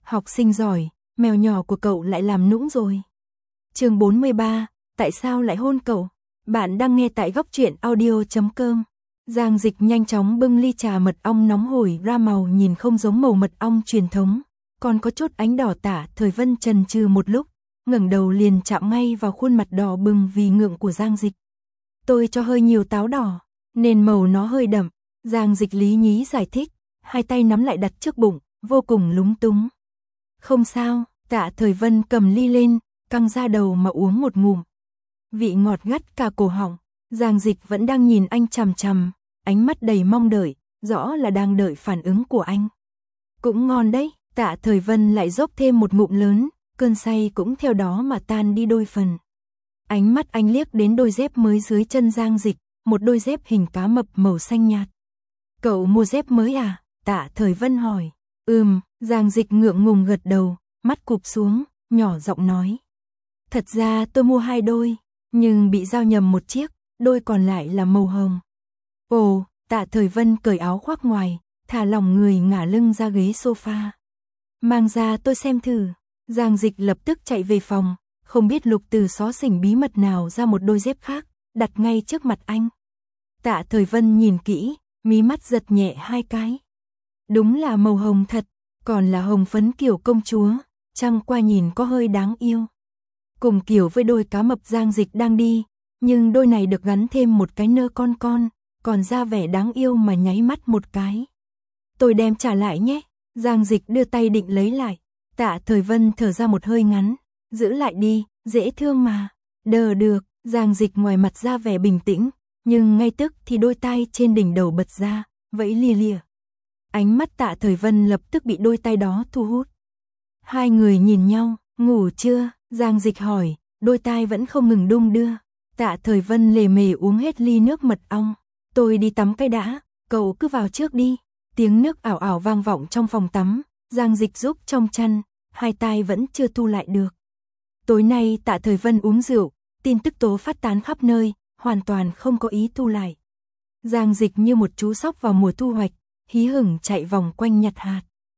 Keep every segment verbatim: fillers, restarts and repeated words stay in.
học sinh giỏi, mèo nhỏ của cậu lại làm nũng rồi. Chương bốn mươi ba, tại sao lại hôn cậu? Bạn đang nghe tại góc truyện audio chấm com. Giang Dịch nhanh chóng bưng ly trà mật ong nóng hổi ra, màu nhìn không giống màu mật ong truyền thống, còn có chút ánh đỏ. Tạ Thời Vân chần chừ một lúc, ngẩng đầu liền chạm ngay vào khuôn mặt đỏ bừng vì ngượng của Giang Dịch. Tôi cho hơi nhiều táo đỏ, nên màu nó hơi đậm. Giang Dịch lý nhí giải thích, hai tay nắm lại đặt trước bụng, vô cùng lúng túng. Không sao, Tạ Thời Vân cầm ly lên, căng ra đầu mà uống một ngụm. Vị ngọt gắt cả cổ họng. Giang Dịch vẫn đang nhìn anh chằm chằm, ánh mắt đầy mong đợi, rõ là đang đợi phản ứng của anh. Cũng ngon đấy. Tạ Thời Vân lại dốc thêm một ngụm lớn, cơn say cũng theo đó mà tan đi đôi phần. Ánh mắt anh liếc đến đôi dép mới dưới chân Giang Dịch, một đôi dép hình cá mập màu xanh nhạt. Cậu mua dép mới à? Tạ Thời Vân hỏi. Ừm, Giang Dịch ngượng ngùng gật đầu, mắt cụp xuống, nhỏ giọng nói. Thật ra tôi mua hai đôi, nhưng bị giao nhầm một chiếc, đôi còn lại là màu hồng. Ồ, Tạ Thời Vân cởi áo khoác ngoài, thả lỏng người ngả lưng ra ghế sofa. Mang ra tôi xem thử. Giang Dịch lập tức chạy về phòng, không biết lục từ xó xỉnh bí mật nào ra một đôi dép khác, đặt ngay trước mặt anh. Tạ Thời Vân nhìn kỹ, mí mắt giật nhẹ hai cái. Đúng là màu hồng thật, còn là hồng phấn kiểu công chúa, chẳng qua nhìn có hơi đáng yêu. Cùng kiểu với đôi cá mập Giang Dịch đang đi, nhưng đôi này được gắn thêm một cái nơ con con, còn ra vẻ đáng yêu mà nháy mắt một cái. Tôi đem trả lại nhé. Giang Dịch đưa tay định lấy lại. Tạ Thời Vân thở ra một hơi ngắn. Giữ lại đi, dễ thương mà. Đờ được. Giang Dịch ngoài mặt ra vẻ bình tĩnh, nhưng ngay tức thì đôi tay trên đỉnh đầu bật ra, vẫy lia lịa. Ánh mắt Tạ Thời Vân lập tức bị đôi tay đó thu hút. Hai người nhìn nhau. Ngủ chưa? Giang Dịch hỏi, đôi tai vẫn không ngừng đung đưa. Tạ Thời Vân lề mề uống hết ly nước mật ong. Tôi đi tắm cái đã, cậu cứ vào trước đi. Tiếng nước ảo ảo vang vọng trong phòng tắm, Giang Dịch giúp trong chăn, hai tai vẫn chưa thu lại được. Tối nay Tạ Thời Vân uống rượu, tin tức tố phát tán khắp nơi, hoàn toàn không có ý thu lại. Giang Dịch như một chú sóc vào mùa thu hoạch, hí hửng chạy vòng quanh nhặt hạt.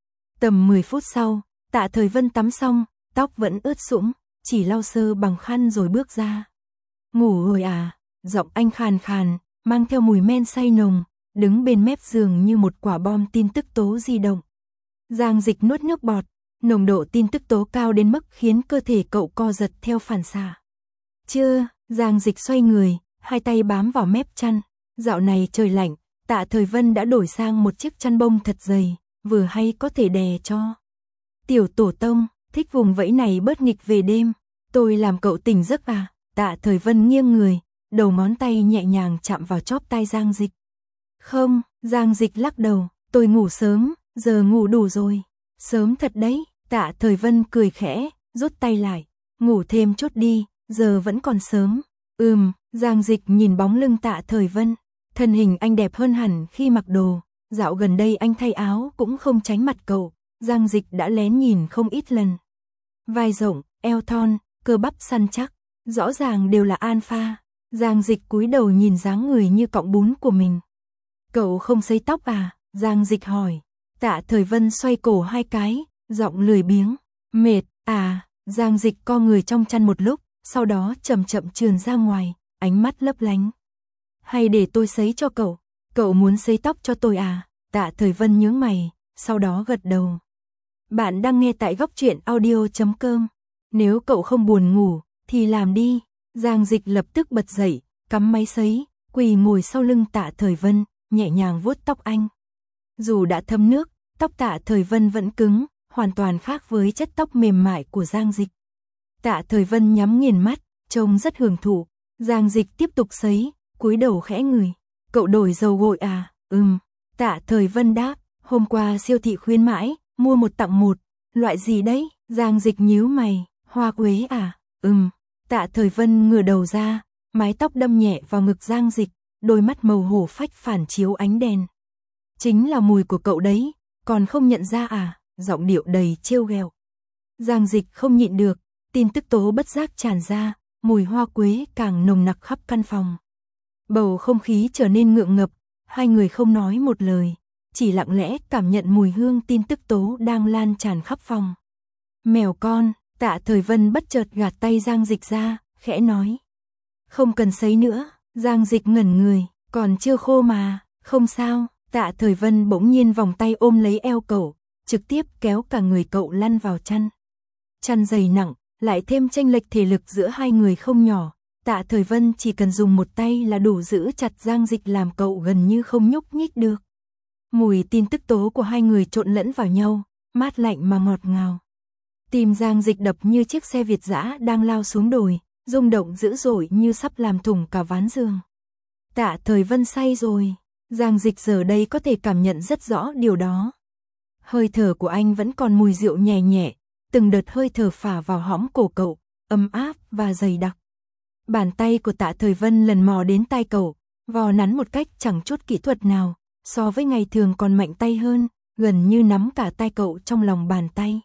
Tầm mười phút sau, Tạ Thời Vân tắm xong, tóc vẫn ướt sũng, chỉ lau sơ bằng khăn rồi bước ra. Ngủ rồi à? Giọng anh khàn khàn, mang theo mùi men say nồng, đứng bên mép giường như một quả bom tin tức tố di động. Giang Dịch nuốt nước bọt, nồng độ tin tức tố cao đến mức khiến cơ thể cậu co giật theo phản xạ. Chưa, Giang Dịch xoay người, hai tay bám vào mép chăn. Dạo này trời lạnh, Tạ Thời Vân đã đổi sang một chiếc chăn bông thật dày, vừa hay có thể đè cho. Tiểu tổ tông, thích vùng vẫy này bớt nghịch về đêm. Tôi làm cậu tỉnh giấc à? Tạ Thời Vân nghiêng người, đầu ngón tay nhẹ nhàng chạm vào chóp tai Giang Dịch. Không, Giang Dịch lắc đầu, tôi ngủ sớm, giờ ngủ đủ rồi. Sớm thật đấy. Tạ Thời Vân cười khẽ, rút tay lại. Ngủ thêm chút đi, giờ vẫn còn sớm. Ừm, Giang Dịch nhìn bóng lưng Tạ Thời Vân. Thân hình anh đẹp hơn hẳn khi mặc đồ. Dạo gần đây anh thay áo cũng không tránh mặt cậu. Giang Dịch đã lén nhìn không ít lần. Vai rộng, eo thon, cơ bắp săn chắc, rõ ràng đều là alpha. Giang Dịch cúi đầu nhìn dáng người như cọng bún của mình. Cậu không sấy tóc à? Giang Dịch hỏi. Tạ Thời Vân xoay cổ hai cái, giọng lười biếng. Mệt à? Giang Dịch co người trong chăn một lúc, sau đó chậm chậm trườn ra ngoài, ánh mắt lấp lánh. Hay để tôi sấy cho cậu? Cậu muốn sấy tóc cho tôi à? Tạ Thời Vân nhướng mày, sau đó gật đầu. Bạn đang nghe tại góc truyện audio chấm com. Nếu cậu không buồn ngủ, thì làm đi. Giang Dịch lập tức bật dậy, cắm máy sấy, quỳ ngồi sau lưng Tạ Thời Vân, nhẹ nhàng vuốt tóc anh. Dù đã thấm nước, tóc Tạ Thời Vân vẫn cứng, hoàn toàn khác với chất tóc mềm mại của Giang Dịch. Tạ Thời Vân nhắm nghiền mắt, trông rất hưởng thụ. Giang Dịch tiếp tục sấy, cúi đầu khẽ ngửi. Cậu đổi dầu gội à? Ừm. Tạ Thời Vân đáp, hôm qua siêu thị khuyến mãi, mua một tặng một. Loại gì đấy? Giang Dịch nhíu mày, hoa quế à? Ừm. Tạ Thời Vân ngửa đầu ra, mái tóc đâm nhẹ vào ngực Giang Dịch, đôi mắt màu hổ phách phản chiếu ánh đèn. Chính là mùi của cậu đấy, còn không nhận ra à? Giọng điệu đầy trêu ghẹo. Giang Dịch không nhịn được, tin tức tố bất giác tràn ra, mùi hoa quế càng nồng nặc khắp căn phòng. Bầu không khí trở nên ngượng ngập, hai người không nói một lời, chỉ lặng lẽ cảm nhận mùi hương tin tức tố đang lan tràn khắp phòng. Mèo con, Tạ Thời Vân bất chợt gạt tay Giang Dịch ra, khẽ nói. Không cần sấy nữa, Giang Dịch ngẩn người, còn chưa khô mà, không sao. Tạ Thời Vân bỗng nhiên vòng tay ôm lấy eo cậu, trực tiếp kéo cả người cậu lăn vào chăn. Chăn dày nặng, lại thêm chênh lệch thể lực giữa hai người không nhỏ, Tạ Thời Vân chỉ cần dùng một tay là đủ giữ chặt Giang Dịch làm cậu gần như không nhúc nhích được. Mùi tin tức tố của hai người trộn lẫn vào nhau, mát lạnh mà ngọt ngào. Tim Giang Dịch đập như chiếc xe Việt dã đang lao xuống đồi, rung động dữ dội như sắp làm thủng cả ván giường. Tạ Thời Vân say rồi, Giang Dịch giờ đây có thể cảm nhận rất rõ điều đó. Hơi thở của anh vẫn còn mùi rượu nhẹ nhẹ, từng đợt hơi thở phả vào hõm cổ cậu, ấm áp và dày đặc. Bàn tay của Tạ Thời Vân lần mò đến tai cậu, vò nắn một cách chẳng chút kỹ thuật nào, so với ngày thường còn mạnh tay hơn, gần như nắm cả tai cậu trong lòng bàn tay.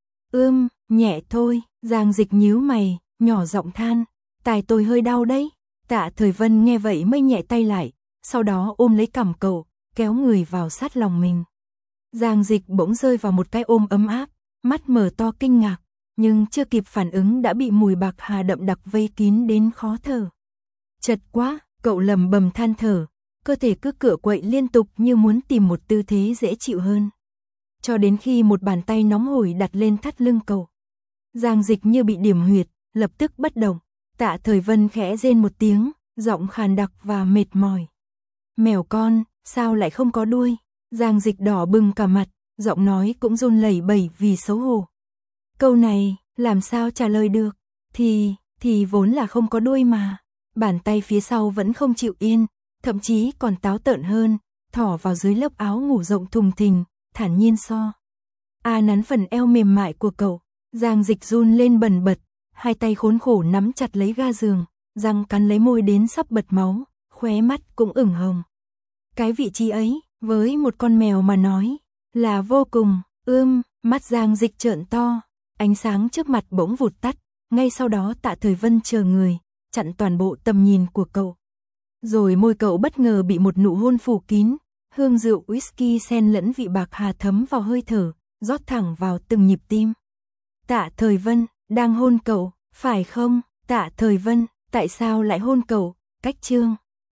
Ưm, nhẹ thôi, Giang Dịch nhíu mày, nhỏ giọng than, tai tôi hơi đau đấy. Tạ Thời Vân nghe vậy mới nhẹ tay lại, sau đó ôm lấy cằm cậu, kéo người vào sát lòng mình. Giang Dịch bỗng rơi vào một cái ôm ấm áp, mắt mở to kinh ngạc, nhưng chưa kịp phản ứng đã bị mùi bạc hà đậm đặc vây kín đến khó thở. Chật quá, cậu lầm bầm than thở, cơ thể cứ cựa quậy liên tục như muốn tìm một tư thế dễ chịu hơn. Cho đến khi một bàn tay nóng hổi đặt lên thắt lưng cậu. Giang Dịch như bị điểm huyệt, lập tức bất động. Tạ Thời Vân khẽ rên một tiếng, giọng khàn đặc và mệt mỏi. Mèo con, sao lại không có đuôi? Giang Dịch đỏ bừng cả mặt, giọng nói cũng run lẩy bẩy vì xấu hổ. Câu này, làm sao trả lời được? Thì, thì vốn là không có đuôi mà. Bàn tay phía sau vẫn không chịu yên, thậm chí còn táo tợn hơn, thỏ vào dưới lớp áo ngủ rộng thùng thình, thản nhiên so. A nắn phần eo mềm mại của cậu, Giang Dịch run lên bần bật, hai tay khốn khổ nắm chặt lấy ga giường, răng cắn lấy môi đến sắp bật máu, khóe mắt cũng ửng hồng. Cái vị trí ấy, với một con mèo mà nói, là vô cùng, ưm, mắt Giang Dịch trợn to, ánh sáng trước mặt bỗng vụt tắt, ngay sau đó Tạ Thời Vân chờ người, chặn toàn bộ tầm nhìn của cậu. Rồi môi cậu bất ngờ bị một nụ hôn phủ kín, hương rượu whisky xen lẫn vị bạc hà thấm vào hơi thở, rót thẳng vào từng nhịp tim. Tạ Thời Vân, đang hôn cậu, phải không? Tạ Thời Vân, tại sao lại hôn cậu? Cách chương